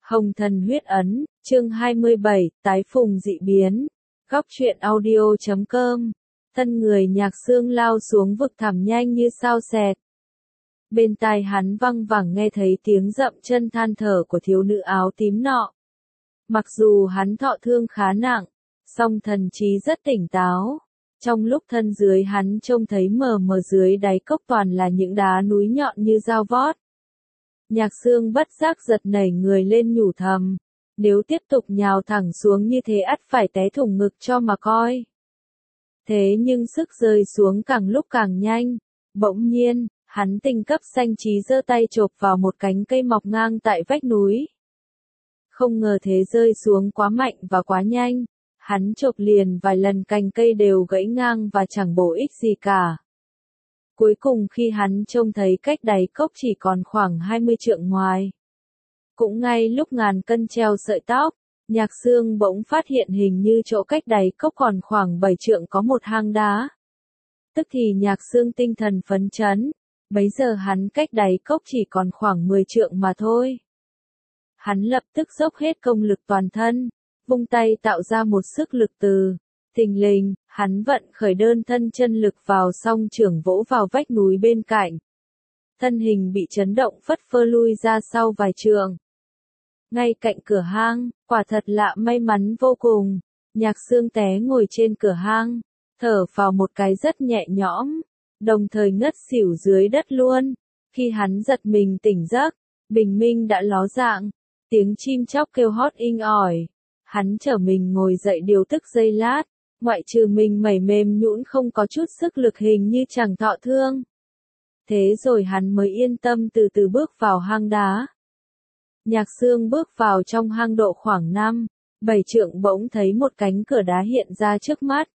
Hồng Thần Huyết Ấn, chương 27, tái phùng dị biến. Góc truyện audio.com. Thân người Nhạc Sương lao xuống vực thẳm nhanh như sao xẹt. Bên tai hắn văng vẳng nghe thấy tiếng dậm chân than thở của thiếu nữ áo tím nọ. Mặc dù hắn thọ thương khá nặng, song thần trí rất tỉnh táo. Trong lúc thân dưới hắn trông thấy mờ mờ dưới đáy cốc toàn là những đá núi nhọn như dao vót. Nhạc Sương bất giác giật nảy người lên nhủ thầm, nếu tiếp tục nhào thẳng xuống như thế ắt phải té thủng ngực cho mà coi. Thế nhưng sức rơi xuống càng lúc càng nhanh, bỗng nhiên, hắn tinh cấp xanh trí giơ tay chộp vào một cánh cây mọc ngang tại vách núi. Không ngờ thế rơi xuống quá mạnh và quá nhanh, hắn chộp liền vài lần cành cây đều gãy ngang và chẳng bổ ích gì cả. Cuối cùng khi hắn trông thấy cách đáy cốc chỉ còn khoảng 20 trượng ngoài. Cũng ngay lúc ngàn cân treo sợi tóc, Nhạc Sương bỗng phát hiện hình như chỗ cách đáy cốc còn khoảng 7 trượng có một hang đá. Tức thì Nhạc Sương tinh thần phấn chấn, bấy giờ hắn cách đáy cốc chỉ còn khoảng 10 trượng mà thôi. Hắn lập tức dốc hết công lực toàn thân, vung tay tạo ra một sức lực từ. Thình lình, hắn vận khởi đơn thân chân lực vào song chưởng vỗ vào vách núi bên cạnh. Thân hình bị chấn động phất phơ lui ra sau vài trượng. Ngay cạnh cửa hang, quả thật lạ may mắn vô cùng, Nhạc Sương té ngồi trên cửa hang, thở vào một cái rất nhẹ nhõm, đồng thời ngất xỉu dưới đất luôn. Khi hắn giật mình tỉnh giấc, bình minh đã ló dạng, tiếng chim chóc kêu hót inh ỏi. Hắn trở mình ngồi dậy điều tức giây lát. Ngoại trừ mình mẩy mềm nhũn không có chút sức lực hình như chẳng thọ thương. Thế rồi hắn mới yên tâm từ từ bước vào hang đá. Nhạc Sương bước vào trong hang độ khoảng 5-7 trượng bỗng thấy một cánh cửa đá hiện ra trước mắt.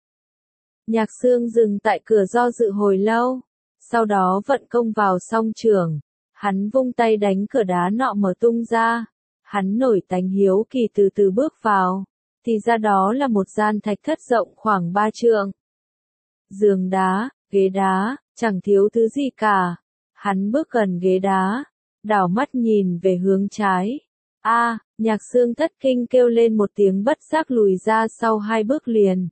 Nhạc Sương dừng tại cửa do dự hồi lâu, sau đó vận công vào song chưởng, hắn vung tay đánh cửa đá nọ mở tung ra. Hắn nổi tánh hiếu kỳ từ từ bước vào. Thì ra đó là một gian thạch thất rộng khoảng 3 trượng. Giường đá, ghế đá, chẳng thiếu thứ gì cả. Hắn bước gần ghế đá, đảo mắt nhìn về hướng trái. Nhạc Sương thất kinh kêu lên một tiếng bất giác lùi ra sau 2 bước liền.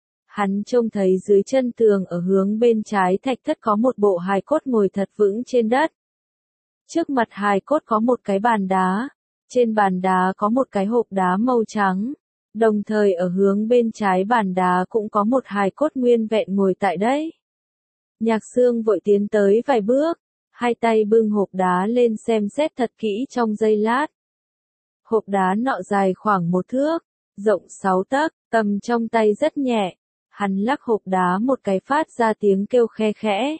Hắn trông thấy dưới chân tường ở hướng bên trái thạch thất có một bộ hài cốt ngồi thật vững trên đất. Trước mặt hài cốt có một cái bàn đá. Trên bàn đá có một cái hộp đá màu trắng. Đồng thời ở hướng bên trái bàn đá cũng có một hài cốt nguyên vẹn ngồi tại đấy. Nhạc Sương vội tiến tới vài bước, hai tay bưng hộp đá lên xem xét thật kỹ trong giây lát. Hộp đá nọ dài khoảng 1 thước, rộng 6 tấc, cầm trong tay rất nhẹ. Hắn lắc hộp đá một cái phát ra tiếng kêu khe khẽ.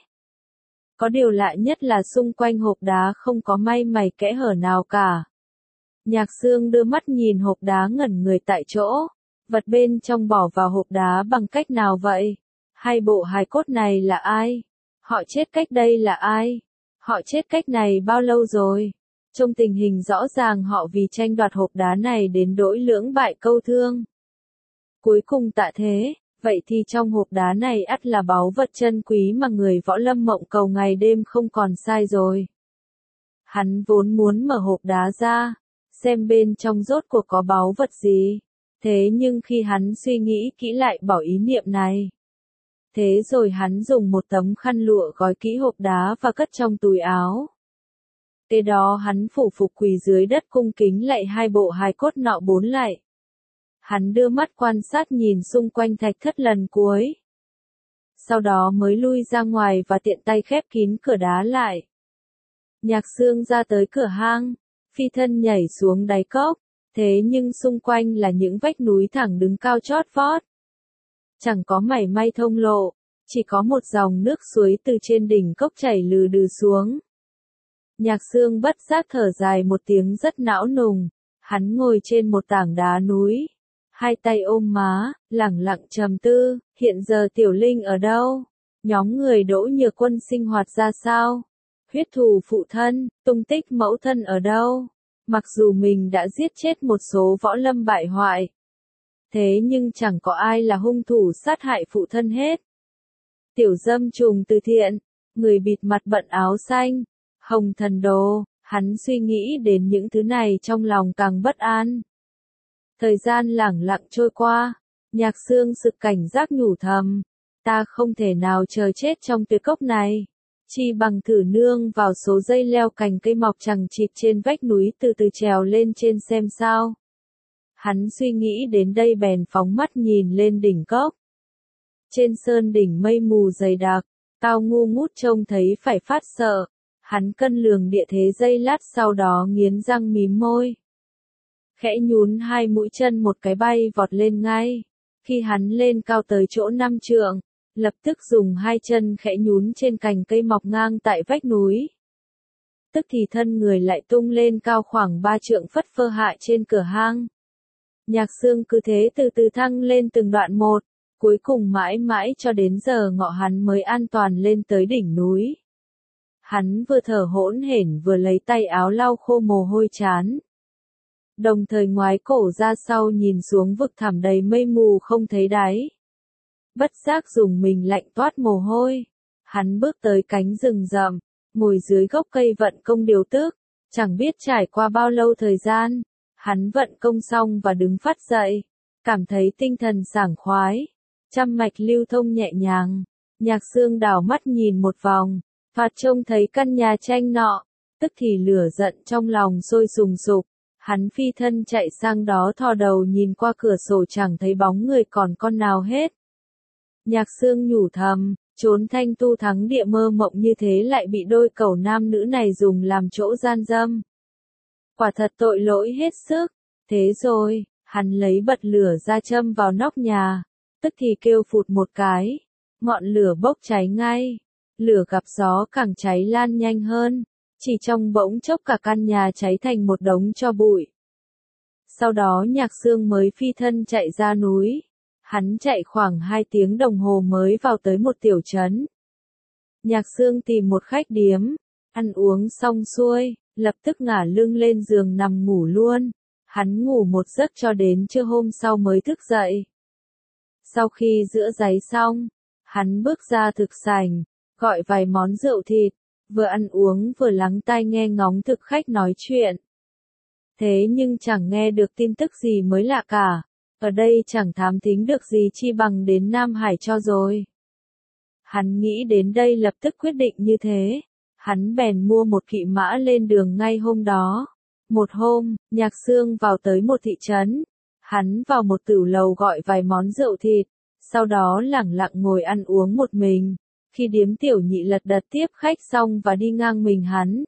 Có điều lạ nhất là xung quanh hộp đá không có may mày kẽ hở nào cả. Nhạc Sương đưa mắt nhìn hộp đá ngẩn người tại chỗ, vật bên trong bỏ vào hộp đá bằng cách nào vậy? Hai bộ hài cốt này là ai? Họ chết cách đây là ai? Họ chết cách này bao lâu rồi? Trong tình hình rõ ràng họ vì tranh đoạt hộp đá này đến nỗi lưỡng bại câu thương. Cuối cùng tạ thế, vậy thì trong hộp đá này ắt là báu vật chân quý mà người võ lâm mộng cầu ngày đêm không còn sai rồi. Hắn vốn muốn mở hộp đá ra, xem bên trong rốt cuộc có báu vật gì. Thế nhưng khi hắn suy nghĩ kỹ lại bỏ ý niệm này. Thế rồi hắn dùng một tấm khăn lụa gói kỹ hộp đá và cất trong túi áo. Kế đó hắn phủ phục quỳ dưới đất cung kính lạy hai bộ hài cốt nọ 4 lạy. Hắn đưa mắt quan sát nhìn xung quanh thạch thất lần cuối. Sau đó mới lui ra ngoài và tiện tay khép kín cửa đá lại. Nhạc Sương ra tới cửa hang. Phi thân nhảy xuống đáy cốc, thế nhưng xung quanh là những vách núi thẳng đứng cao chót vót. Chẳng có mảy may thông lộ, chỉ có một dòng nước suối từ trên đỉnh cốc chảy lừ đừ xuống. Nhạc Sương bất giác thở dài một tiếng rất não nùng, hắn ngồi trên một tảng đá núi, hai tay ôm má, lẳng lặng trầm tư, hiện giờ Tiểu Linh ở đâu? Nhóm người Đỗ Nhược Quân sinh hoạt ra sao? Huyết thù phụ thân, tung tích mẫu thân ở đâu? Mặc dù mình đã giết chết một số võ lâm bại hoại. Thế nhưng chẳng có ai là hung thủ sát hại phụ thân hết. Tiểu dâm trùng từ thiện, người bịt mặt bận áo xanh, Hồng Thần Đồ, Hắn suy nghĩ đến những thứ này trong lòng càng bất an. Thời gian lẳng lặng trôi qua, Nhạc Sương sực cảnh giác nhủ thầm, ta không thể nào chờ chết trong tuyệt cốc này, chi bằng thử nương vào số dây leo cành cây mọc chằng chịt trên vách núi từ từ trèo lên trên xem sao. Hắn suy nghĩ đến đây bèn phóng mắt nhìn lên đỉnh cốc. Trên sơn đỉnh mây mù dày đặc, cao ngu ngút trông thấy phải phát sợ. Hắn cân lường địa thế giây lát sau đó nghiến răng mím môi. Khẽ nhún hai mũi chân một cái bay vọt lên ngay. Khi hắn lên cao tới chỗ 5 trượng, lập tức dùng hai chân khẽ nhún trên cành cây mọc ngang tại vách núi. Tức thì thân người lại tung lên cao khoảng 3 trượng phất phơ hạ trên cửa hang. Nhạc Sương cứ thế từ từ thăng lên từng đoạn một, cuối cùng mãi mãi cho đến giờ ngọ hắn mới an toàn lên tới đỉnh núi. Hắn vừa thở hỗn hển vừa lấy tay áo lau khô mồ hôi trán. Đồng thời ngoái cổ ra sau nhìn xuống vực thẳm đầy mây mù không thấy đáy. Bất giác dùng mình lạnh toát mồ hôi. Hắn bước tới cánh rừng rậm, ngồi dưới gốc cây vận công điều tức. Chẳng biết trải qua bao lâu thời gian, hắn vận công xong và đứng phát dậy. Cảm thấy tinh thần sảng khoái, trăm mạch lưu thông nhẹ nhàng. Nhạc Sương đảo mắt nhìn một vòng, thoạt trông thấy căn nhà tranh nọ, tức thì lửa giận trong lòng sôi sùng sục. Hắn phi thân chạy sang đó thò đầu nhìn qua cửa sổ chẳng thấy bóng người còn con nào hết. Nhạc Sương nhủ thầm, trốn thanh tu thắng địa mơ mộng như thế lại bị đôi cẩu nam nữ này dùng làm chỗ gian dâm. Quả thật tội lỗi hết sức. Thế rồi, hắn lấy bật lửa ra châm vào nóc nhà, tức thì kêu phụt một cái, ngọn lửa bốc cháy ngay. Lửa gặp gió càng cháy lan nhanh hơn, chỉ trong bỗng chốc cả căn nhà cháy thành một đống tro bụi. Sau đó Nhạc Sương mới phi thân chạy ra núi. Hắn chạy khoảng 2 tiếng đồng hồ mới vào tới một tiểu trấn. Nhạc Sương tìm một khách điếm, ăn uống xong xuôi, lập tức ngả lưng lên giường nằm ngủ luôn. Hắn ngủ một giấc cho đến trưa hôm sau mới thức dậy. Sau khi rửa ráy xong, hắn bước ra thực sảnh, gọi vài món rượu thịt, vừa ăn uống vừa lắng tai nghe ngóng thực khách nói chuyện. Thế nhưng chẳng nghe được tin tức gì mới lạ cả, ở đây chẳng thám thính được gì chi bằng đến Nam Hải cho rồi. Hắn nghĩ đến đây lập tức quyết định như thế, hắn bèn mua một kỵ mã lên đường ngay hôm đó. Một hôm, Nhạc Sương vào tới một thị trấn, hắn vào một tửu lầu gọi vài món rượu thịt, sau đó lẳng lặng ngồi ăn uống một mình. Khi điếm tiểu nhị lật đật tiếp khách xong và đi ngang mình hắn,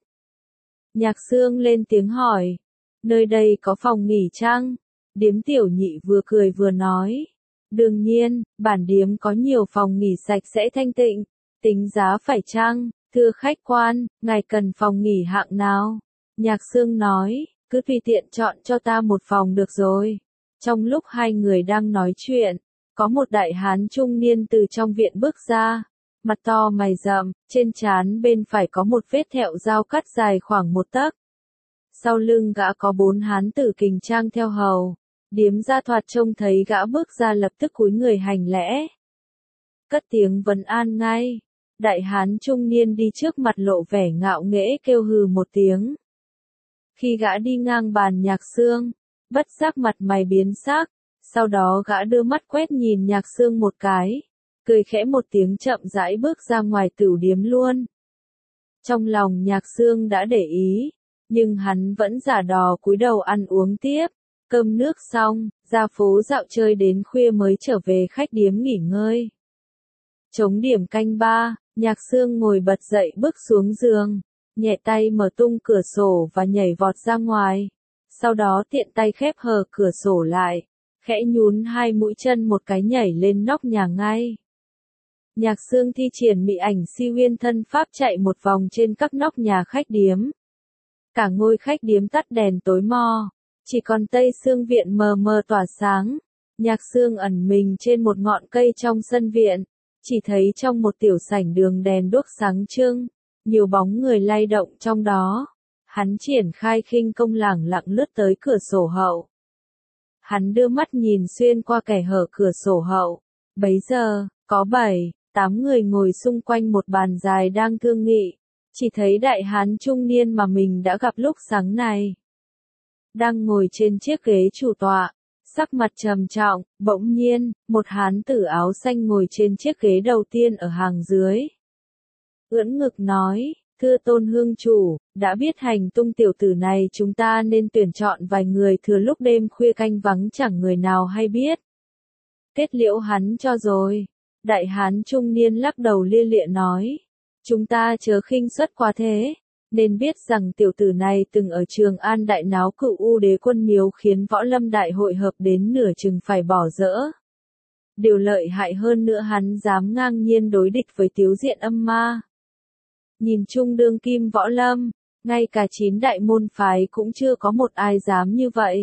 Nhạc Sương lên tiếng hỏi, nơi đây có phòng nghỉ chăng? Điếm tiểu nhị vừa cười vừa nói, đương nhiên, bản điếm có nhiều phòng nghỉ sạch sẽ thanh tịnh, tính giá phải chăng? Thưa khách quan, ngài cần phòng nghỉ hạng nào? Nhạc Sương nói, cứ tùy tiện chọn cho ta một phòng được rồi. Trong lúc hai người đang nói chuyện, có một đại hán trung niên từ trong viện bước ra, mặt to mày rậm, trên trán bên phải có một vết thẹo dao cắt dài khoảng 1 tấc. Sau lưng gã có 4 hán tử kình trang theo hầu. Điếm gia thoạt trông thấy gã bước ra lập tức cúi người hành lễ. Cất tiếng vấn an ngay. Đại hán trung niên đi trước mặt lộ vẻ ngạo nghễ kêu hừ một tiếng. Khi gã đi ngang bàn Nhạc Sương, bất giác mặt mày biến sắc, sau đó gã đưa mắt quét nhìn Nhạc Sương một cái, cười khẽ một tiếng chậm rãi bước ra ngoài tửu điếm luôn. Trong lòng Nhạc Sương đã để ý, nhưng hắn vẫn giả đò cúi đầu ăn uống tiếp, cơm nước xong, ra phố dạo chơi đến khuya mới trở về khách điếm nghỉ ngơi. Trống điểm canh 3, Nhạc Sương ngồi bật dậy bước xuống giường, nhẹ tay mở tung cửa sổ và nhảy vọt ra ngoài, sau đó tiện tay khép hờ cửa sổ lại, khẽ nhún hai mũi chân một cái nhảy lên nóc nhà ngay. Nhạc Sương thi triển mị ảnh si huyên thân pháp chạy một vòng trên các nóc nhà khách điếm. Cả ngôi khách điếm tắt đèn tối mò, chỉ còn tây sương viện mờ mờ tỏa sáng. Nhạc Sương ẩn mình trên một ngọn cây trong sân viện, chỉ thấy trong một tiểu sảnh đường đèn đuốc sáng trưng, nhiều bóng người lay động trong đó. Hắn triển khai khinh công lẳng lặng lướt tới cửa sổ hậu. Hắn đưa mắt nhìn xuyên qua kẻ hở cửa sổ hậu. Bấy giờ, có 7, 8 người ngồi xung quanh một bàn dài đang thương nghị. chỉ thấy đại hán trung niên mà mình đã gặp lúc sáng này. Đang ngồi trên chiếc ghế chủ tọa, sắc mặt trầm trọng, bỗng nhiên, một hán tử áo xanh ngồi trên chiếc ghế đầu tiên ở hàng dưới. Ưỡn ngực nói, thưa Tôn Hương Chủ, đã biết hành tung tiểu tử này chúng ta nên tuyển chọn vài người thừa lúc đêm khuya canh vắng chẳng người nào hay biết. Kết liễu hắn cho rồi. Đại hán trung niên lắc đầu lia lịa nói, chúng ta chớ khinh suất quá thế, nên biết rằng tiểu tử này từng ở Trường An đại náo Cựu U Đế Quân Miếu khiến võ lâm đại hội hợp đến nửa chừng phải bỏ dỡ. Điều lợi hại hơn nữa hắn dám ngang nhiên đối địch với Tiếu Diện Âm Ma. Nhìn chung đương kim võ lâm, ngay cả 9 đại môn phái cũng chưa có một ai dám như vậy.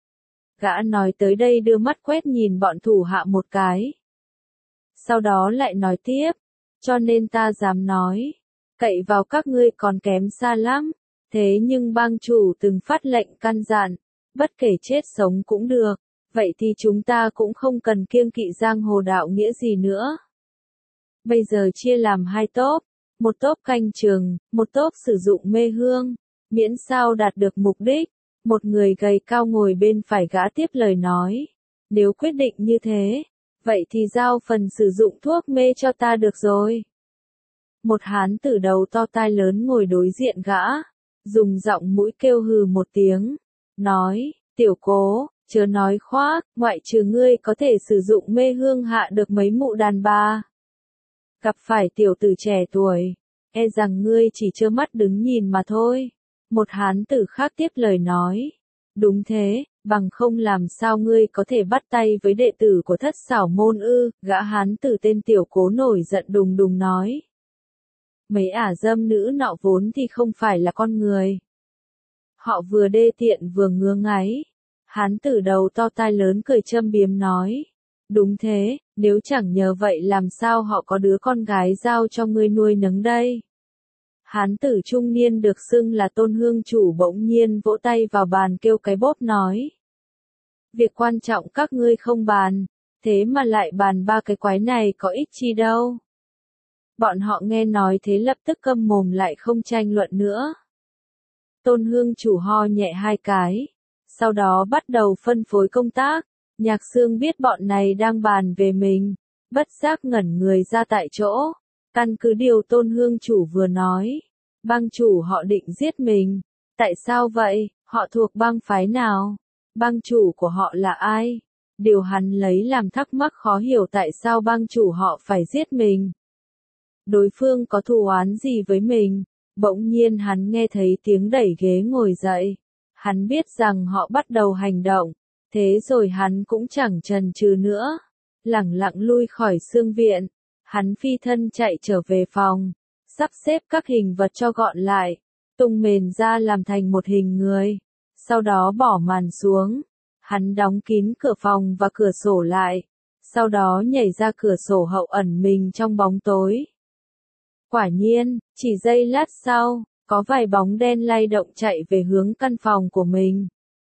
Gã nói tới đây đưa mắt quét nhìn bọn thủ hạ một cái. Sau đó lại nói tiếp, cho nên ta dám nói, cậy vào các ngươi còn kém xa lắm, thế nhưng bang chủ từng phát lệnh căn dặn, bất kể chết sống cũng được, vậy thì chúng ta cũng không cần kiêng kỵ giang hồ đạo nghĩa gì nữa. Bây giờ chia làm 2 tốp, một tốp canh chừng, một tốp sử dụng mê hương, miễn sao đạt được mục đích. Một người gầy cao ngồi bên phải gã tiếp lời nói, nếu quyết định như thế, vậy thì giao phần sử dụng thuốc mê cho ta được rồi. Một hán tử đầu to tai lớn ngồi đối diện gã, dùng giọng mũi kêu hừ một tiếng, nói, tiểu cố, chớ nói khoác, ngoại trừ ngươi có thể sử dụng mê hương hạ được mấy mụ đàn bà. Gặp phải tiểu tử trẻ tuổi, e rằng ngươi chỉ trơ mắt đứng nhìn mà thôi. Một hán tử khác tiếp lời nói, đúng thế, bằng không làm sao ngươi có thể bắt tay với đệ tử của Thất Xảo môn ư? Gã hán tử tên tiểu cố nổi giận đùng đùng nói. Mấy ả dâm nữ nọ vốn thì không phải là con người. Họ vừa đê tiện vừa ngứa ngáy. Hán tử đầu to tai lớn cười châm biếm nói. Đúng thế, nếu chẳng nhờ vậy làm sao họ có đứa con gái giao cho ngươi nuôi nấng đây? Hán tử trung niên được xưng là Tôn Hương Chủ bỗng nhiên vỗ tay vào bàn kêu cái bốp nói. Việc quan trọng các ngươi không bàn, thế mà lại bàn 3 cái quái này có ích chi đâu. Bọn họ nghe nói thế lập tức câm mồm lại không tranh luận nữa. Tôn Hương Chủ ho nhẹ 2 cái, sau đó bắt đầu phân phối công tác. Nhạc Xương biết bọn này đang bàn về mình, bất giác ngẩn người ra tại chỗ. Căn cứ điều Tôn Hương Chủ vừa nói, bang chủ họ định giết mình. Tại sao vậy? Họ thuộc bang phái nào? Bang chủ của họ là ai? Điều hắn lấy làm thắc mắc khó hiểu tại sao bang chủ họ phải giết mình. Đối phương có thù oán gì với mình? Bỗng nhiên hắn nghe thấy tiếng đẩy ghế ngồi dậy. Hắn biết rằng họ bắt đầu hành động. Thế rồi hắn cũng chẳng chần chừ nữa. Lẳng lặng lui khỏi xương viện. Hắn phi thân chạy trở về phòng, sắp xếp các hình vật cho gọn lại, tung mền ra làm thành một hình người, sau đó bỏ màn xuống. Hắn đóng kín cửa phòng và cửa sổ lại, sau đó nhảy ra cửa sổ hậu ẩn mình trong bóng tối. Quả nhiên, chỉ giây lát sau, có vài bóng đen lay động chạy về hướng căn phòng của mình.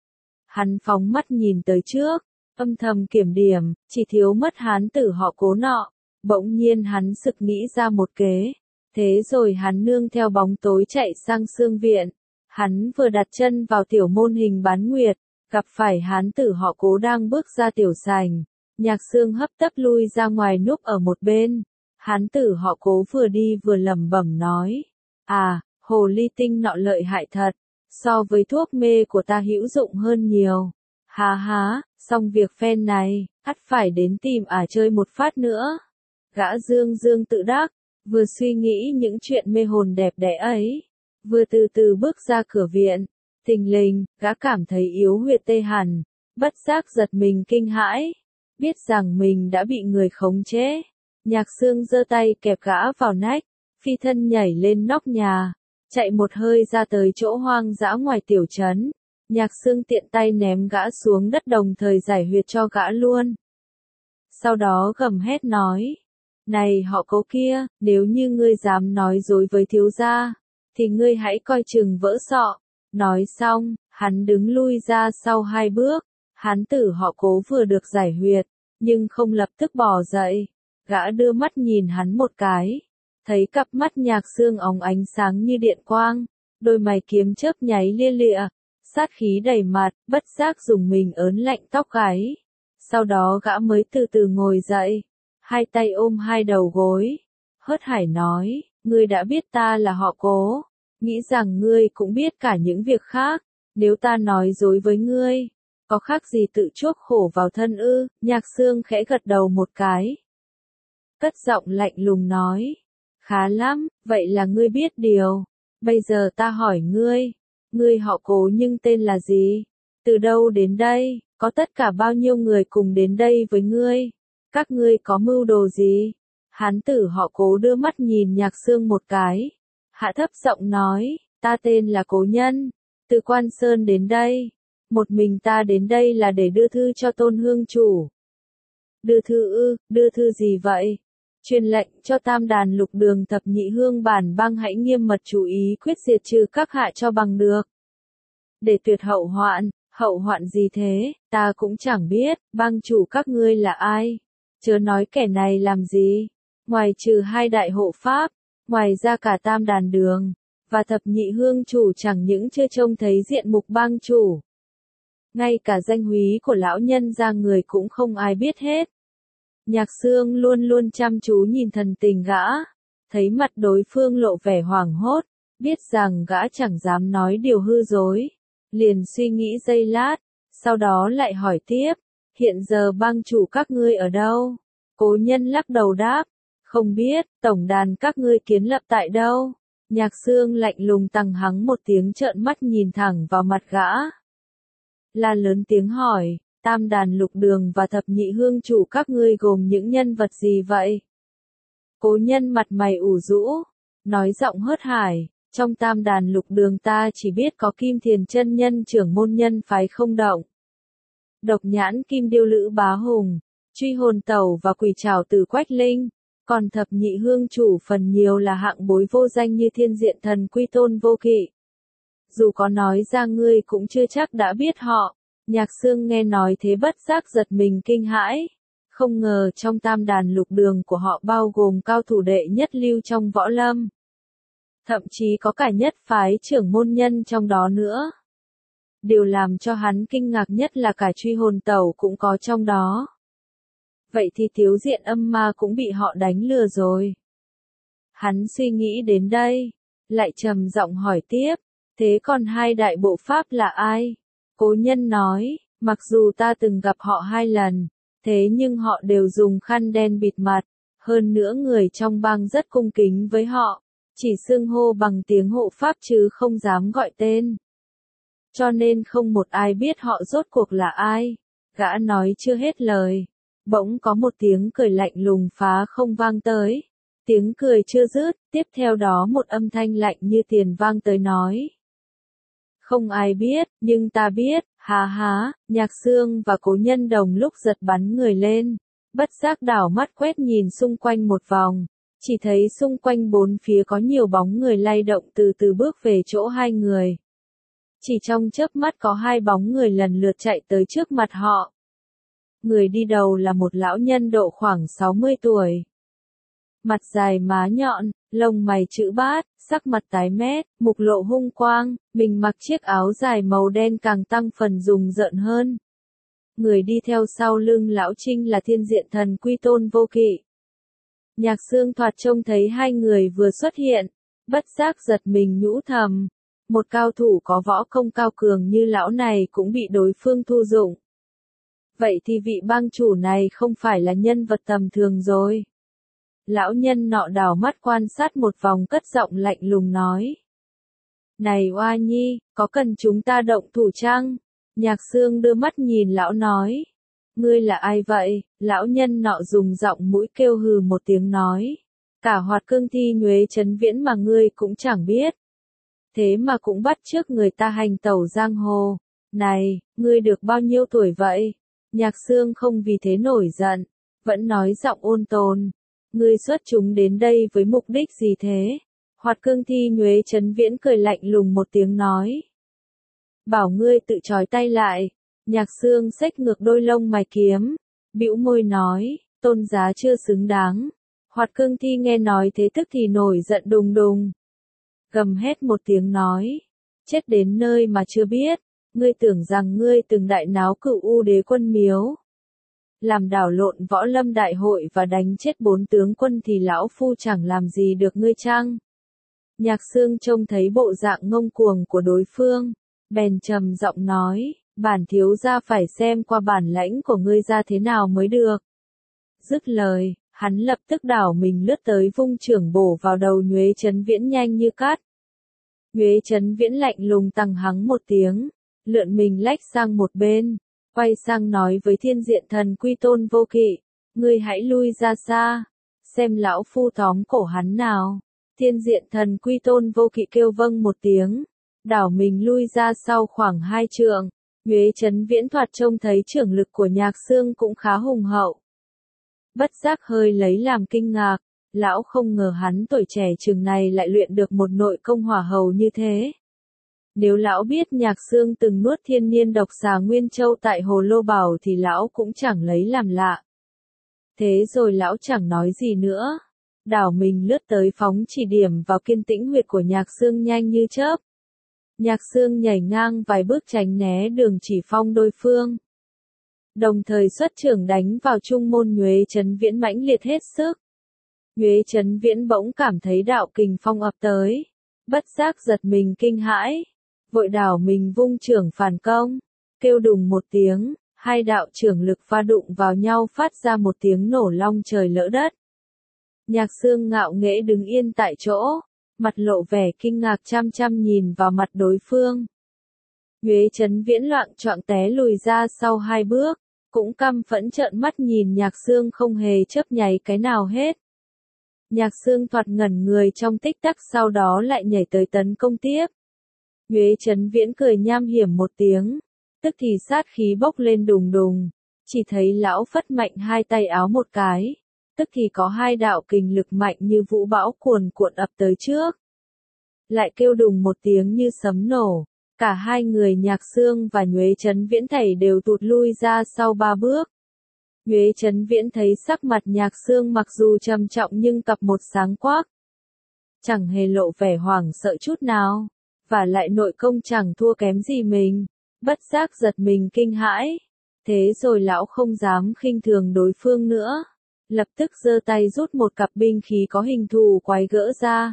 Hắn phóng mắt nhìn tới trước, âm thầm kiểm điểm, chỉ thiếu mất hán tử họ Cố nọ. Bỗng nhiên hắn sực nghĩ ra một kế, thế rồi hắn nương theo bóng tối chạy sang xương viện. Hắn vừa đặt chân vào tiểu môn hình bán nguyệt, gặp phải hán tử họ Cố đang bước ra tiểu sảnh. Nhạc Xương hấp tấp lui ra ngoài núp ở một bên. Hán tử họ Cố vừa đi vừa lẩm bẩm nói, à, hồ ly tinh nọ lợi hại thật, so với thuốc mê của ta hữu dụng hơn nhiều. Há há, xong việc phen này, ắt phải đến tìm ả chơi một phát nữa. Gã dương dương tự đắc, vừa suy nghĩ những chuyện mê hồn đẹp đẽ ấy, vừa từ từ bước ra cửa viện. Thình lình, gã cảm thấy yếu huyệt tê hẳn, bất giác giật mình kinh hãi, biết rằng mình đã bị người khống chế. Nhạc Xương giơ tay kẹp gã vào nách, phi thân nhảy lên nóc nhà, chạy một hơi ra tới chỗ hoang dã ngoài tiểu trấn. Nhạc Xương tiện tay ném gã xuống đất đồng thời giải huyệt cho gã luôn. Sau đó gầm hét nói, này họ Cố kia, nếu như ngươi dám nói dối với thiếu gia, thì ngươi hãy coi chừng vỡ sọ. Nói xong, hắn đứng lui ra sau 2 bước. Hán tử họ Cố vừa được giải huyệt, nhưng không lập tức bò dậy. Gã đưa mắt nhìn hắn một cái, Thấy cặp mắt Nhạc Sương óng ánh sáng như điện quang, đôi mày kiếm chớp nháy lia lịa, sát khí đầy mặt, bất giác dùng mình ớn lạnh tóc gáy. Sau đó gã mới từ từ ngồi dậy, hai tay ôm hai đầu gối, hớt hải nói, ngươi đã biết ta là họ Cố, nghĩ rằng ngươi cũng biết cả những việc khác, nếu ta nói dối với ngươi, có khác gì tự chuốc khổ vào thân ư? Nhạc Sương khẽ gật đầu một cái, cất giọng lạnh lùng nói, khá lắm, vậy là ngươi biết điều, bây giờ ta hỏi ngươi họ Cố nhưng tên là gì? Từ đâu đến đây? Có tất cả bao nhiêu người cùng đến đây với ngươi? Các ngươi có mưu đồ gì? Hán tử họ Cố đưa mắt nhìn Nhạc Sương một cái, hạ thấp giọng nói, ta tên là Cố Nhân, từ Quan Sơn đến đây. Một mình ta đến đây là để đưa thư cho Tôn Hương chủ. Đưa thư ư, đưa thư gì vậy? Truyền lệnh cho Tam Đàn Lục Đường Thập Nhị Hương bản bang hãy nghiêm mật chú ý quyết diệt trừ các hại cho bằng được. Để tuyệt hậu hoạn gì thế, ta cũng chẳng biết, bang chủ các ngươi là ai? Chớ nói kẻ này làm gì? Ngoài trừ hai đại hộ pháp, ngoài ra cả Tam Đàn Đường, và Thập Nhị Hương chủ chẳng những chưa trông thấy diện mục bang chủ. Ngay cả danh húy của lão nhân ra người cũng không ai biết hết. Nhạc Sương luôn luôn chăm chú nhìn thần tình gã, thấy mặt đối phương lộ vẻ hoảng hốt, biết rằng gã chẳng dám nói điều hư dối, liền suy nghĩ giây lát, sau đó lại hỏi tiếp, hiện giờ bang chủ các ngươi ở đâu? Cố Nhân lắc đầu đáp, không biết, tổng đàn các ngươi kiến lập tại đâu? Nhạc Sương lạnh lùng tằng hắng một tiếng trợn mắt nhìn thẳng vào mặt gã. La lớn tiếng hỏi, Tam Đàn Lục Đường và Thập Nhị Hương chủ các ngươi gồm những nhân vật gì vậy? Cố Nhân mặt mày ủ rũ, nói giọng hớt hải, trong Tam Đàn Lục Đường ta chỉ biết có Kim Thiền chân nhân trưởng môn nhân phái không động. Độc Nhãn Kim Điêu Lữ Bá Hùng, Truy Hồn Tẩu và Quỷ Trảo Tử Quách Linh, còn Thập Nhị Hương chủ phần nhiều là hạng bối vô danh như Thiên Diện Thần Quy Tôn Vô Kỵ. Dù có nói ra ngươi cũng chưa chắc đã biết họ. Nhạc Sương nghe nói thế bất giác giật mình kinh hãi. Không ngờ trong Tam Đàn Lục Đường của họ bao gồm cao thủ đệ nhất lưu trong võ lâm. Thậm chí có cả nhất phái trưởng môn nhân trong đó nữa. Điều làm cho hắn kinh ngạc nhất là cả Truy Hồn Tẩu cũng có trong đó. Vậy thì Tiếu Diện Âm Ma cũng bị họ đánh lừa rồi. Hắn suy nghĩ đến đây, lại trầm giọng hỏi tiếp, thế còn hai đại bộ pháp là ai? Cố Nhân nói, mặc dù ta từng gặp họ 2 lần, thế nhưng họ đều dùng khăn đen bịt mặt, hơn nữa người trong bang rất cung kính với họ, chỉ xưng hô bằng tiếng hộ pháp chứ không dám gọi tên. Cho nên không một ai biết họ rốt cuộc là ai. Gã nói chưa hết lời, bỗng có một tiếng cười lạnh lùng phá không vang tới. Tiếng cười chưa dứt, tiếp theo đó một âm thanh lạnh như tiền vang tới nói. Không ai biết, nhưng ta biết, hà há, Nhạc Sương và Cố Nhân đồng lúc giật bắn người lên, bất giác đảo mắt quét nhìn xung quanh một vòng, chỉ thấy xung quanh bốn phía có nhiều bóng người lay động từ từ bước về chỗ hai người. Chỉ trong chớp mắt có 2 bóng người lần lượt chạy tới trước mặt họ. Người đi đầu là một lão nhân độ khoảng 60 tuổi. Mặt dài má nhọn, lông mày chữ bát, sắc mặt tái mét, mục lộ hung quang, mình mặc chiếc áo dài màu đen càng tăng phần rùng rợn hơn. Người đi theo sau lưng lão Trinh là Thiên Diện Thần Quy Tôn Vô Kỵ. Nhạc Sương thoạt trông thấy 2 người vừa xuất hiện, bất giác giật mình nhũ thầm. Một cao thủ có võ công cao cường như lão này cũng bị đối phương thu dụng. Vậy thì vị bang chủ này không phải là nhân vật tầm thường rồi. Lão nhân nọ đảo mắt quan sát một vòng cất giọng lạnh lùng nói. Này Oa Nhi, có cần chúng ta động thủ chăng? Nhạc Sương đưa mắt nhìn lão nói. Ngươi là ai vậy? Lão nhân nọ dùng giọng mũi kêu hừ một tiếng nói. Cả Hoạt Cương Thi Nhuế Trấn Viễn mà ngươi cũng chẳng biết. Thế mà cũng bắt chước người ta hành tẩu giang hồ. Này, ngươi được bao nhiêu tuổi vậy? Nhạc Sương không vì thế nổi giận, vẫn nói giọng ôn tồn. Ngươi xuất chúng đến đây với mục đích gì thế? Hoạt Cương Thi Nhuế Trấn Viễn cười lạnh lùng một tiếng nói. Bảo ngươi tự trói tay lại. Nhạc Sương xách ngược đôi lông mày kiếm, bĩu môi nói, tôn giá chưa xứng đáng. Hoạt Cương Thi nghe nói thế tức thì nổi giận đùng đùng. Gầm hét một tiếng nói. Chết đến nơi mà chưa biết, ngươi tưởng rằng ngươi từng đại náo Cửu U Đế quân miếu. Làm đảo lộn võ lâm đại hội và đánh chết 4 tướng quân thì lão phu chẳng làm gì được ngươi chăng? Nhạc Xương trông thấy bộ dạng ngông cuồng của đối phương, bèn trầm giọng nói, bản thiếu gia phải xem qua bản lãnh của ngươi ra thế nào mới được. Dứt lời, hắn lập tức đảo mình lướt tới vung chưởng bổ vào đầu Nhuế Chấn Viễn nhanh như cát. Nhuế Chấn Viễn lạnh lùng tằng hắng một tiếng, lượn mình lách sang một bên, quay sang nói với Thiên Diện Thần Quy Tôn Vô Kỵ, ngươi hãy lui ra xa, xem lão phu tóm cổ hắn nào. Thiên Diện Thần Quy Tôn Vô Kỵ kêu vâng một tiếng, đảo mình lui ra sau khoảng 2 trượng. Nhuế Chấn Viễn thoạt trông thấy trưởng lực của Nhạc Xương cũng khá hùng hậu. Bất giác hơi lấy làm kinh ngạc, lão không ngờ hắn tuổi trẻ chừng này lại luyện được một nội công hỏa hầu như thế. Nếu lão biết Nhạc Xương từng nuốt thiên niên độc xà Nguyên Châu tại Hồ Lô Bảo thì lão cũng chẳng lấy làm lạ. Thế rồi lão chẳng nói gì nữa, đảo mình lướt tới phóng chỉ điểm vào Kiên Tĩnh huyệt của Nhạc Xương nhanh như chớp. Nhạc Xương nhảy ngang vài bước tránh né đường chỉ phong đối phương, đồng thời xuất chưởng đánh vào trung môn Nhuế Chấn Viễn mãnh liệt hết sức. Nhuế Chấn Viễn bỗng cảm thấy đạo kình phong ập tới, bất giác giật mình kinh hãi, vội đảo mình vung chưởng phản công, kêu đùng một tiếng, hai đạo chưởng lực va đụng vào nhau phát ra một tiếng nổ long trời lỡ đất. Nhạc Xương ngạo nghễ đứng yên tại chỗ, mặt lộ vẻ kinh ngạc chăm chăm nhìn vào mặt đối phương. Nhuế Chấn Viễn loạng choạng té lùi ra sau 2 bước, cũng căm phẫn trợn mắt nhìn Nhạc Xương không hề chớp nháy cái nào hết. Nhạc Xương thoạt ngẩn người trong tích tắc sau đó lại nhảy tới tấn công tiếp. Nhuế Chấn Viễn cười nham hiểm một tiếng, tức thì sát khí bốc lên đùng đùng, chỉ thấy lão phất mạnh 2 tay áo một cái, tức thì có 2 đạo kình lực mạnh như vũ bão cuồn cuộn ập tới trước. Lại kêu đùng một tiếng như sấm nổ, cả hai người Nhạc Xương và Nhuế Chấn Viễn thảy đều tụt lui ra sau 3 bước. Nhuế Chấn Viễn thấy sắc mặt Nhạc Xương mặc dù trầm trọng nhưng cặp một sáng quắc, chẳng hề lộ vẻ hoảng sợ chút nào, và lại nội công chẳng thua kém gì mình, bất giác giật mình kinh hãi. Thế rồi lão không dám khinh thường đối phương nữa, lập tức giơ tay rút một cặp binh khí có hình thù quái gỡ ra.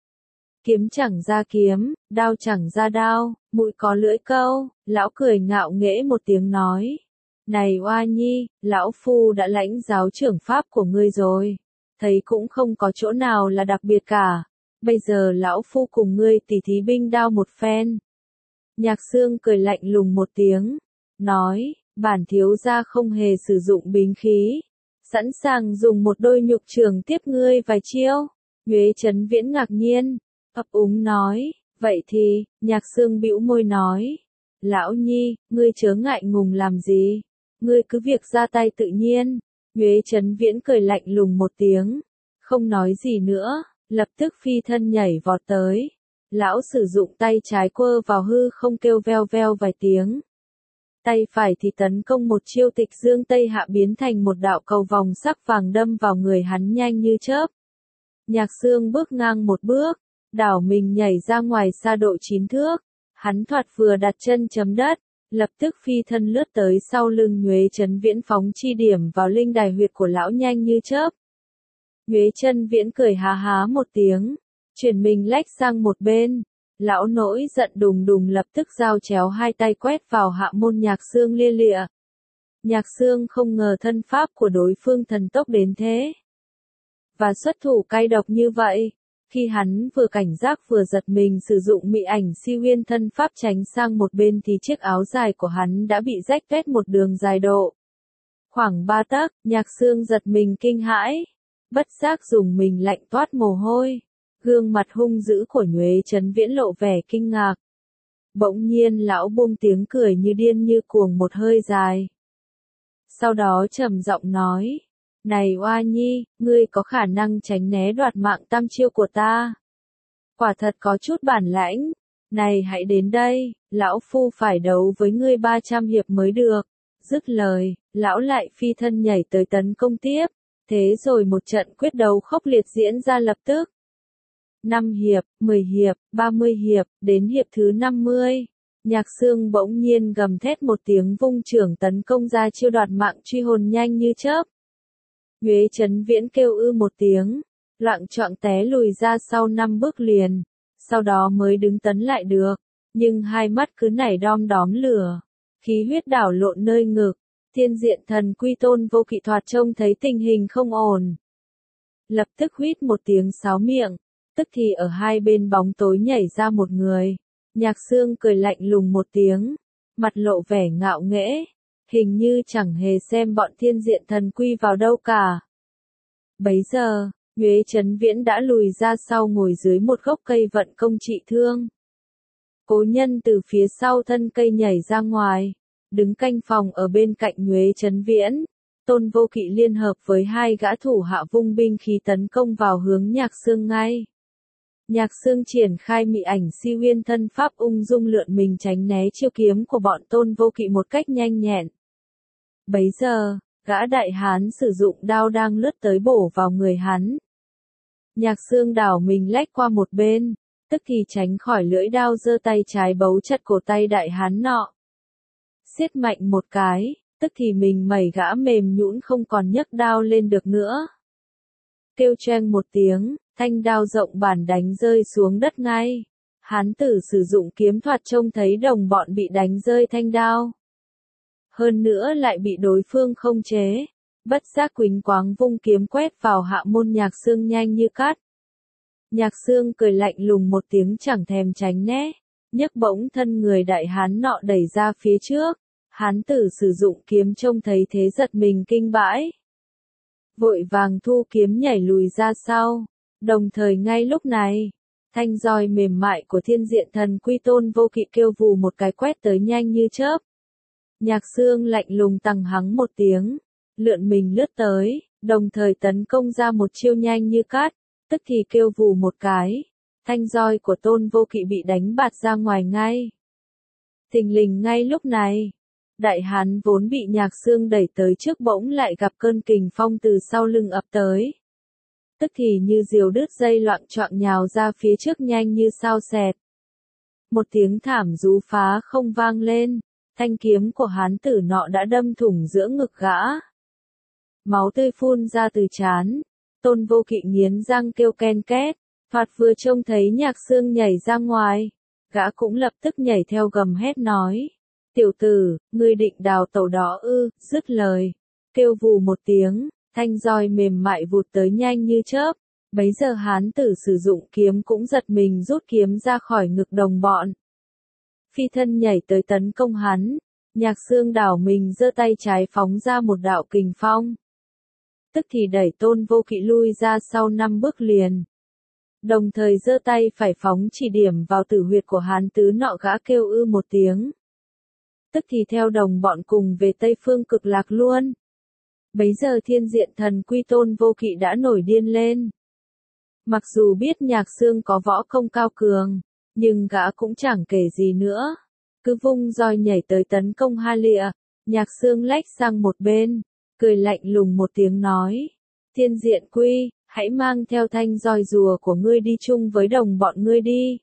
Kiếm chẳng ra kiếm, đao chẳng ra đao, mũi có lưỡi câu, lão cười ngạo nghễ một tiếng nói. Này Oa Nhi, lão phu đã lãnh giáo trưởng pháp của ngươi rồi, thấy cũng không có chỗ nào là đặc biệt cả, bây giờ lão phu cùng ngươi tỉ thí binh đao một phen. Nhạc Xương cười lạnh lùng một tiếng, nói, bản thiếu gia không hề sử dụng binh khí, sẵn sàng dùng một đôi nhục trường tiếp ngươi vài chiêu. Nhuế Chấn Viễn ngạc nhiên, ấp úng nói, vậy thì, Nhạc Xương bĩu môi nói, lão Nhi, ngươi chớ ngại ngùng làm gì, ngươi cứ việc ra tay tự nhiên. Nhuế Chấn Viễn cười lạnh lùng một tiếng, không nói gì nữa, lập tức phi thân nhảy vọt tới. Lão sử dụng tay trái quơ vào hư không kêu veo veo vài tiếng. Tay phải thì tấn công một chiêu Tịch Dương Tây Hạ biến thành một đạo cầu vòng sắc vàng đâm vào người hắn nhanh như chớp. Nhạc Xương bước ngang một bước, đảo mình nhảy ra ngoài xa độ 9 thước, hắn thoạt vừa đặt chân chấm đất, lập tức phi thân lướt tới sau lưng Nhuế Chấn Viễn phóng chi điểm vào linh đài huyệt của lão nhanh như chớp. Nhuế Chấn Viễn cười há há một tiếng, chuyển mình lách sang một bên, lão nổi giận đùng đùng lập tức giao chéo 2 tay quét vào hạ môn Nhạc Xương lia lịa. Nhạc Xương không ngờ thân pháp của đối phương thần tốc đến thế, và xuất thủ cay độc như vậy. Khi hắn vừa cảnh giác vừa giật mình sử dụng mị ảnh si huyên thân pháp tránh sang một bên thì chiếc áo dài của hắn đã bị rách toét một đường dài độ khoảng 3 tấc. Nhạc Xương giật mình kinh hãi, bất giác dùng mình lạnh toát mồ hôi, gương mặt hung dữ của Nhuế Chấn Viễn lộ vẻ kinh ngạc. Bỗng nhiên lão buông tiếng cười như điên như cuồng một hơi dài. Sau đó trầm giọng nói, này Oa Nhi, ngươi có khả năng tránh né đoạt mạng tam chiêu của ta. Quả thật có chút bản lãnh, này hãy đến đây, lão phu phải đấu với ngươi 300 hiệp mới được. Dứt lời, lão lại phi thân nhảy tới tấn công tiếp. Thế rồi một trận quyết đấu khốc liệt diễn ra lập tức. 5 hiệp, 10 hiệp, 30 hiệp, đến hiệp thứ 50. Nhạc Xương bỗng nhiên gầm thét một tiếng vung chưởng tấn công ra chiêu đoạt mạng truy hồn nhanh như chớp. Nhuế Chấn Viễn kêu ư một tiếng, loạng choạng té lùi ra sau 5 bước liền, sau đó mới đứng tấn lại được, nhưng hai mắt cứ nảy đom đóm lửa, khí huyết đảo lộn nơi ngực. Thiên Diện Thần Quy Tôn Vô Kỵ thoạt trông thấy tình hình không ổn, lập tức huýt một tiếng sáo miệng, tức thì ở hai bên bóng tối nhảy ra một người. Nhạc Xương cười lạnh lùng một tiếng, mặt lộ vẻ ngạo nghễ, hình như chẳng hề xem bọn Thiên Diện Thần Quy vào đâu cả. Bấy giờ, Nhuế Chấn Viễn đã lùi ra sau ngồi dưới một gốc cây vận công trị thương. Cố Nhân từ phía sau thân cây nhảy ra ngoài, đứng canh phòng ở bên cạnh Nhuế Chấn Viễn. Tôn Vô Kỵ liên hợp với hai gã thủ hạ vung binh khí tấn công vào hướng Nhạc Xương ngay. Nhạc Xương triển khai mị ảnh si huyên thân pháp ung dung lượn mình tránh né chiêu kiếm của bọn Tôn Vô Kỵ một cách nhanh nhẹn. Bấy giờ, gã đại hán sử dụng đao đang lướt tới bổ vào người hắn. Nhạc Xương đảo mình lách qua một bên, tức thì tránh khỏi lưỡi đao, giơ tay trái bấu chặt cổ tay đại hán nọ. Siết mạnh một cái, tức thì mình mẩy gã mềm nhũn không còn nhấc đao lên được nữa. Kêu choeng một tiếng, thanh đao rộng bản đánh rơi xuống đất ngay. Hán tử sử dụng kiếm thoạt trông thấy đồng bọn bị đánh rơi thanh đao. Hơn nữa lại bị đối phương không chế, bất giác quỳnh quáng vung kiếm quét vào hạ môn Nhạc Xương nhanh như cát. Nhạc Xương cười lạnh lùng một tiếng chẳng thèm tránh né, nhấc bổng thân người đại hán nọ đẩy ra phía trước. Hán tử sử dụng kiếm trông thấy thế giật mình kinh bãi, vội vàng thu kiếm nhảy lùi ra sau. Đồng thời ngay lúc này, thanh roi mềm mại của Thiên Diện Thần Quy Tôn Vô Kỵ kêu vù một cái quét tới nhanh như chớp. Nhạc Xương lạnh lùng tằng hắng một tiếng, lượn mình lướt tới, đồng thời tấn công ra một chiêu nhanh như cát, tức thì kêu vù một cái, thanh roi của Tôn Vô Kỵ bị đánh bạt ra ngoài ngay. Thình lình ngay lúc này, đại hán vốn bị Nhạc Xương đẩy tới trước bỗng lại gặp cơn kình phong từ sau lưng ập tới. Tức thì như diều đứt dây loạng choạng nhào ra phía trước nhanh như sao xẹt. Một tiếng thảm rú phá không vang lên, thanh kiếm của hán tử nọ đã đâm thủng giữa ngực gã. Máu tươi phun ra từ trán, Tôn Vô Kỵ nghiến răng kêu ken két, thoạt vừa trông thấy Nhạc Xương nhảy ra ngoài, gã cũng lập tức nhảy theo gầm hét nói. Tiểu tử, ngươi định đào tẩu đó ư? Dứt lời, kêu vù một tiếng, thanh roi mềm mại vụt tới nhanh như chớp. Bấy giờ hán tử sử dụng kiếm cũng giật mình rút kiếm ra khỏi ngực đồng bọn. Phi thân nhảy tới tấn công hắn, Nhạc Xương đảo mình giơ tay trái phóng ra một đạo kình phong. Tức thì đẩy Tôn Vô Kỵ lui ra sau 5 bước liền. Đồng thời giơ tay phải phóng chỉ điểm vào tử huyệt của hán tứ nọ, gã kêu ư một tiếng. Tức thì theo đồng bọn cùng về Tây Phương Cực Lạc luôn. Bấy giờ Thiên Diện Thần Quy Tôn Vô Kỵ đã nổi điên lên. Mặc dù biết Nhạc Xương có võ công cao cường, nhưng gã cũng chẳng kể gì nữa, cứ vung roi nhảy tới tấn công ha lịa. Nhạc Xương lách sang một bên, cười lạnh lùng một tiếng nói, Thiên Diện Quy, hãy mang theo thanh roi rùa của ngươi đi chung với đồng bọn ngươi đi.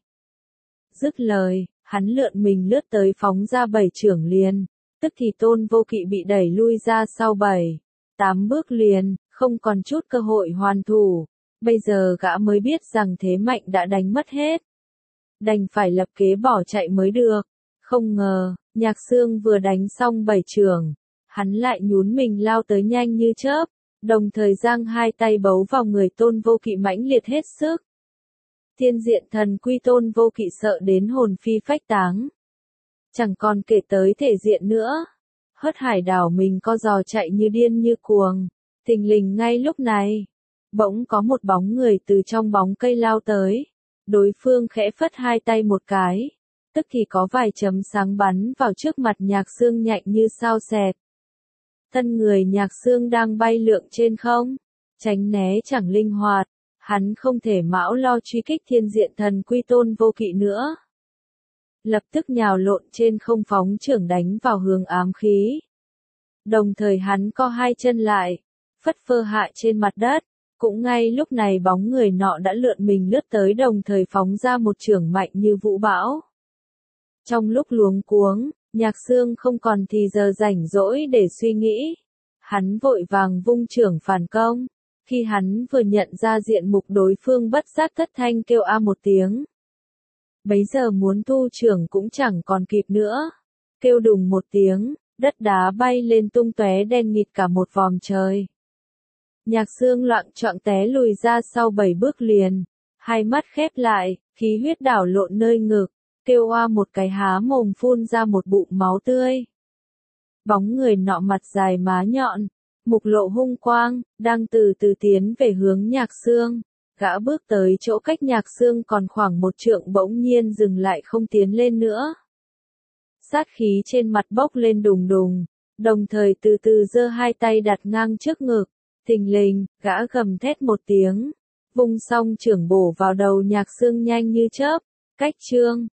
Dứt lời, hắn lượn mình lướt tới phóng ra 7 chưởng liền, tức thì Tôn Vô Kỵ bị đẩy lui ra sau 7-8 bước liền, không còn chút cơ hội hoàn thủ. Bây giờ gã mới biết rằng thế mạnh đã đánh mất hết, đành phải lập kế bỏ chạy mới được. Không ngờ, Nhạc Xương vừa đánh xong 7 chưởng, hắn lại nhún mình lao tới nhanh như chớp, đồng thời giang hai tay bấu vào người Tôn Vô Kỵ mãnh liệt hết sức. Thiên Diện Thần Quy Tôn Vô Kỵ sợ đến hồn phi phách tán, chẳng còn kể tới thể diện nữa, hớt hải đảo mình co giò chạy như điên như cuồng. Thình lình ngay lúc này, bỗng có một bóng người từ trong bóng cây lao tới, đối phương khẽ phất hai tay một cái, tức thì có vài chấm sáng bắn vào trước mặt Nhạc Xương nhạnh như sao xẹt. Thân người Nhạc Xương đang bay lượn trên không, tránh né chẳng linh hoạt, hắn không thể mão lo truy kích Thiên Diện Thần Quy Tôn Vô Kỵ nữa. Lập tức nhào lộn trên không phóng chưởng đánh vào hướng ám khí. Đồng thời hắn co hai chân lại, phất phơ hạ trên mặt đất. Cũng ngay lúc này bóng người nọ đã lượn mình lướt tới đồng thời phóng ra một chưởng mạnh như vũ bão. Trong lúc luống cuống, Nhạc Xương không còn thì giờ rảnh rỗi để suy nghĩ. Hắn vội vàng vung chưởng phản công. Khi hắn vừa nhận ra diện mục đối phương bất giác thất thanh kêu a một tiếng. Bấy giờ muốn thu chưởng cũng chẳng còn kịp nữa. Kêu đùng một tiếng, đất đá bay lên tung tóe đen nghịt cả một vòm trời. Nhạc Xương loạng choạng té lùi ra sau 7 bước liền. Hai mắt khép lại, khí huyết đảo lộn nơi ngực. Kêu oa một cái há mồm phun ra một bụng máu tươi. Bóng người nọ mặt dài má nhọn, mục lộ hung quang, đang từ từ tiến về hướng Nhạc Xương. Gã bước tới chỗ cách Nhạc Xương còn khoảng 1 trượng bỗng nhiên dừng lại không tiến lên nữa. Sát khí trên mặt bốc lên đùng đùng, đồng thời từ từ giơ hai tay đặt ngang trước ngực. Thình lình, gã gầm thét một tiếng, vung song chưởng bổ vào đầu Nhạc Xương nhanh như chớp. Cách chương